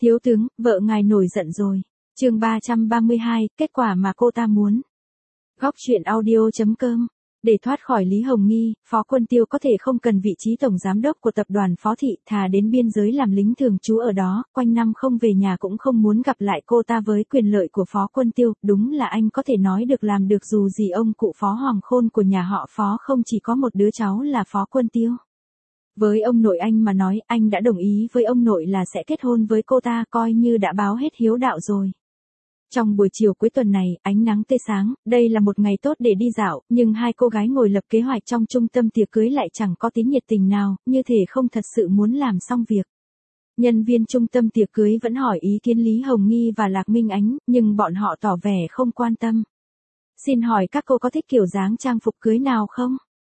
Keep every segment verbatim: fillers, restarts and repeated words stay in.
Thiếu tướng, vợ ngài nổi giận rồi. Chương ba trăm ba mươi hai, kết quả mà cô ta muốn. Góc truyện audio chấm com. Để thoát khỏi Lý Hồng Nghi, Phó Quân Tiêu có thể không cần vị trí tổng giám đốc của tập đoàn Phó Thị, thà đến biên giới làm lính thường trú ở đó, quanh năm không về nhà cũng không muốn gặp lại cô ta. Với quyền lợi của Phó Quân Tiêu, đúng là anh có thể nói được làm được, dù gì ông cụ Phó Hoàng Khôn của nhà họ Phó không chỉ có một đứa cháu là Phó Quân Tiêu. Với ông nội anh mà nói, anh đã đồng ý với ông nội là sẽ kết hôn với cô ta, coi như đã báo hết hiếu đạo rồi. Trong buổi chiều cuối tuần này, ánh nắng tươi sáng, đây là một ngày tốt để đi dạo, nhưng hai cô gái ngồi lập kế hoạch trong trung tâm tiệc cưới lại chẳng có tí nhiệt tình nào, như thể không thật sự muốn làm xong việc. Nhân viên trung tâm tiệc cưới vẫn hỏi ý kiến Lý Hồng Nghi và Lạc Minh Ánh, nhưng bọn họ tỏ vẻ không quan tâm. Xin hỏi các cô có thích kiểu dáng trang phục cưới nào không?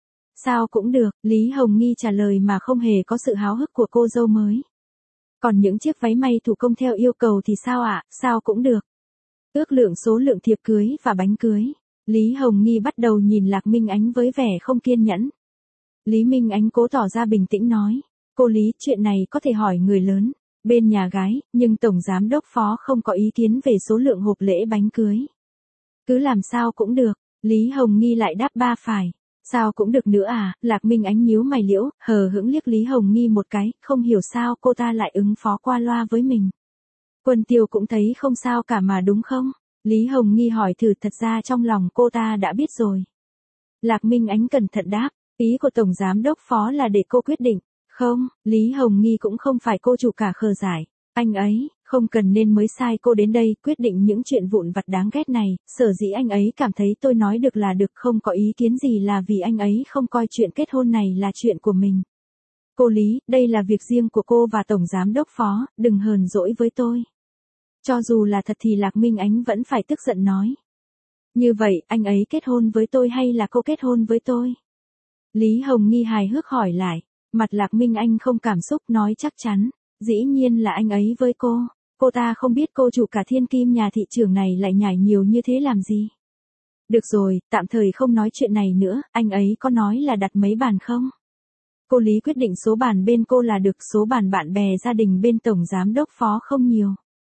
Sao cũng được, Lý Hồng Nghi trả lời mà không hề có sự háo hức của cô dâu mới. Còn những chiếc váy may thủ công theo yêu cầu thì sao ạ, à? Sao cũng được. Ước lượng số lượng thiệp cưới và bánh cưới. Lý Hồng Nghi bắt đầu nhìn Lạc Minh Ánh với vẻ không kiên nhẫn. Lý Minh Ánh cố tỏ ra bình tĩnh nói. Cô Lý, chuyện này có thể hỏi người lớn, bên nhà gái, nhưng Tổng Giám đốc Phó không có ý kiến về số lượng hộp lễ bánh cưới. Cứ làm sao cũng được, Lý Hồng Nghi lại đáp ba phải. Sao cũng được nữa à, Lạc Minh Ánh nhíu mày liễu, hờ hững liếc Lý Hồng Nghi một cái, không hiểu sao cô ta lại ứng phó qua loa với mình. Quân Tiêu cũng thấy không sao cả mà đúng không? Lý Hồng Nghi hỏi thử, thật ra trong lòng cô ta đã biết rồi. Lạc Minh Ánh cẩn thận đáp, ý của Tổng Giám đốc Phó là để cô quyết định. Không, Lý Hồng Nghi cũng không phải cô chủ cả khờ dại. Anh ấy, không cần nên mới sai cô đến đây quyết định những chuyện vụn vặt đáng ghét này, sở dĩ anh ấy cảm thấy tôi nói được là được, không có ý kiến gì là vì anh ấy không coi chuyện kết hôn này là chuyện của mình. Cô Lý, đây là việc riêng của cô và Tổng Giám đốc Phó, đừng hờn dỗi với tôi. Cho dù là thật thì Lạc Minh Ánh vẫn phải tức giận nói. Như vậy, anh ấy kết hôn với tôi hay là cô kết hôn với tôi? Lý Hồng Nghi hài hước hỏi lại, mặt Lạc Minh Anh không cảm xúc nói chắc chắn. Dĩ nhiên là anh ấy với cô, cô ta không biết cô chủ cả thiên kim nhà thị trưởng này lại nhảy nhiều như thế làm gì. Được rồi, tạm thời không nói chuyện này nữa, anh ấy có nói là đặt mấy bàn không? Cô Lý quyết định số bàn bên cô là được, số bàn bạn bè gia đình bên Tổng Giám đốc Phó không nhiều.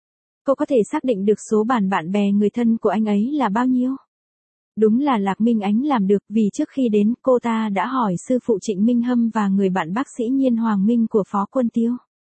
Cô có thể xác định được số bàn bạn bè người thân của anh ấy là bao nhiêu? Đúng là Lạc Minh Ánh làm được, vì trước khi đến cô ta đã hỏi sư phụ Trịnh Minh Hâm và người bạn bác sĩ Nhiên Hoàng Minh của Phó Quân Tiêu.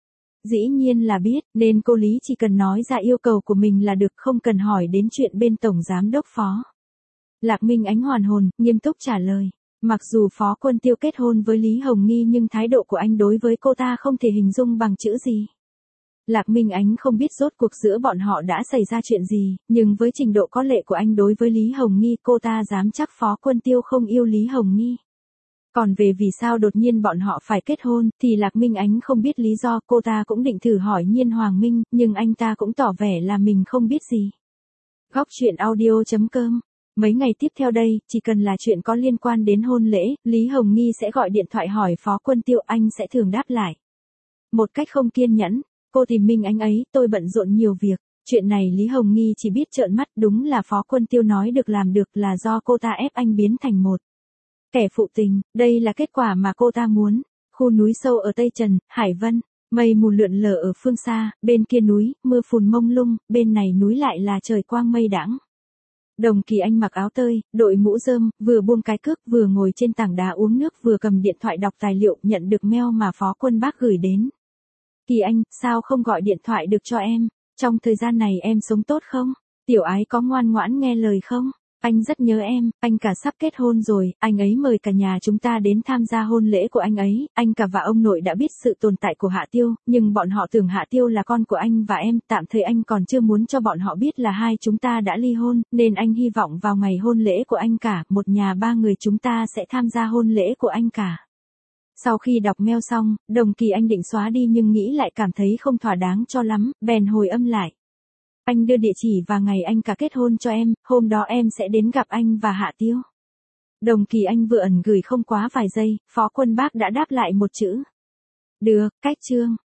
Dĩ nhiên là biết, nên cô Lý chỉ cần nói ra yêu cầu của mình là được, không cần hỏi đến chuyện bên Tổng Giám đốc Phó. Lạc Minh Ánh hoàn hồn, nghiêm túc trả lời. Mặc dù Phó Quân Tiêu kết hôn với Lý Hồng Nghi nhưng thái độ của anh đối với cô ta không thể hình dung bằng chữ gì. Lạc Minh Ánh không biết rốt cuộc giữa bọn họ đã xảy ra chuyện gì, nhưng với trình độ có lệ của anh đối với Lý Hồng Nghi, cô ta dám chắc Phó Quân Tiêu không yêu Lý Hồng Nghi. Còn về vì sao đột nhiên bọn họ phải kết hôn, thì Lạc Minh Ánh không biết lý do, cô ta cũng định thử hỏi Nhiên Hoàng Minh, nhưng anh ta cũng tỏ vẻ là mình không biết gì. Góc truyện audio chấm com. Mấy ngày tiếp theo đây, chỉ cần là chuyện có liên quan đến hôn lễ, Lý Hồng Nghi sẽ gọi điện thoại hỏi Phó Quân Tiêu, anh sẽ thường đáp lại. Một cách không kiên nhẫn, cô tìm Minh Ánh ấy, tôi bận rộn nhiều việc. Chuyện này Lý Hồng Nghi chỉ biết trợn mắt, đúng là Phó Quân Tiêu nói được làm được, là do cô ta ép anh biến thành một kẻ phụ tình, đây là kết quả mà cô ta muốn. Khu núi sâu ở Tây Trần, Hải Vân, mây mù lượn lờ ở phương xa, bên kia núi, mưa phùn mông lung, bên này núi lại là trời quang mây đãng. Đồng Kỳ Anh mặc áo tơi, đội mũ rơm, vừa buông cái cước, vừa ngồi trên tảng đá uống nước, vừa cầm điện thoại đọc tài liệu, nhận được mail mà Phó Quân Bác gửi đến. Kỳ Anh, sao không gọi điện thoại được cho em? Trong thời gian này em sống tốt không? Tiểu Ái có ngoan ngoãn nghe lời không? Anh rất nhớ em, anh cả sắp kết hôn rồi, anh ấy mời cả nhà chúng ta đến tham gia hôn lễ của anh ấy, anh cả và ông nội đã biết sự tồn tại của Hạ Tiêu, nhưng bọn họ tưởng Hạ Tiêu là con của anh và em, tạm thời anh còn chưa muốn cho bọn họ biết là hai chúng ta đã ly hôn, nên anh hy vọng vào ngày hôn lễ của anh cả, một nhà ba người chúng ta sẽ tham gia hôn lễ của anh cả. Sau khi đọc mail xong, Đồng Kỳ Anh định xóa đi nhưng nghĩ lại cảm thấy không thỏa đáng cho lắm, bèn hồi âm lại. Anh đưa địa chỉ và ngày anh cả kết hôn cho em, hôm đó em sẽ đến gặp anh và Hạ Tiêu. Đồng Kỳ Anh vừa ẩn gửi không quá vài giây, Phó Quân Bác đã đáp lại một chữ. Được, cách chương.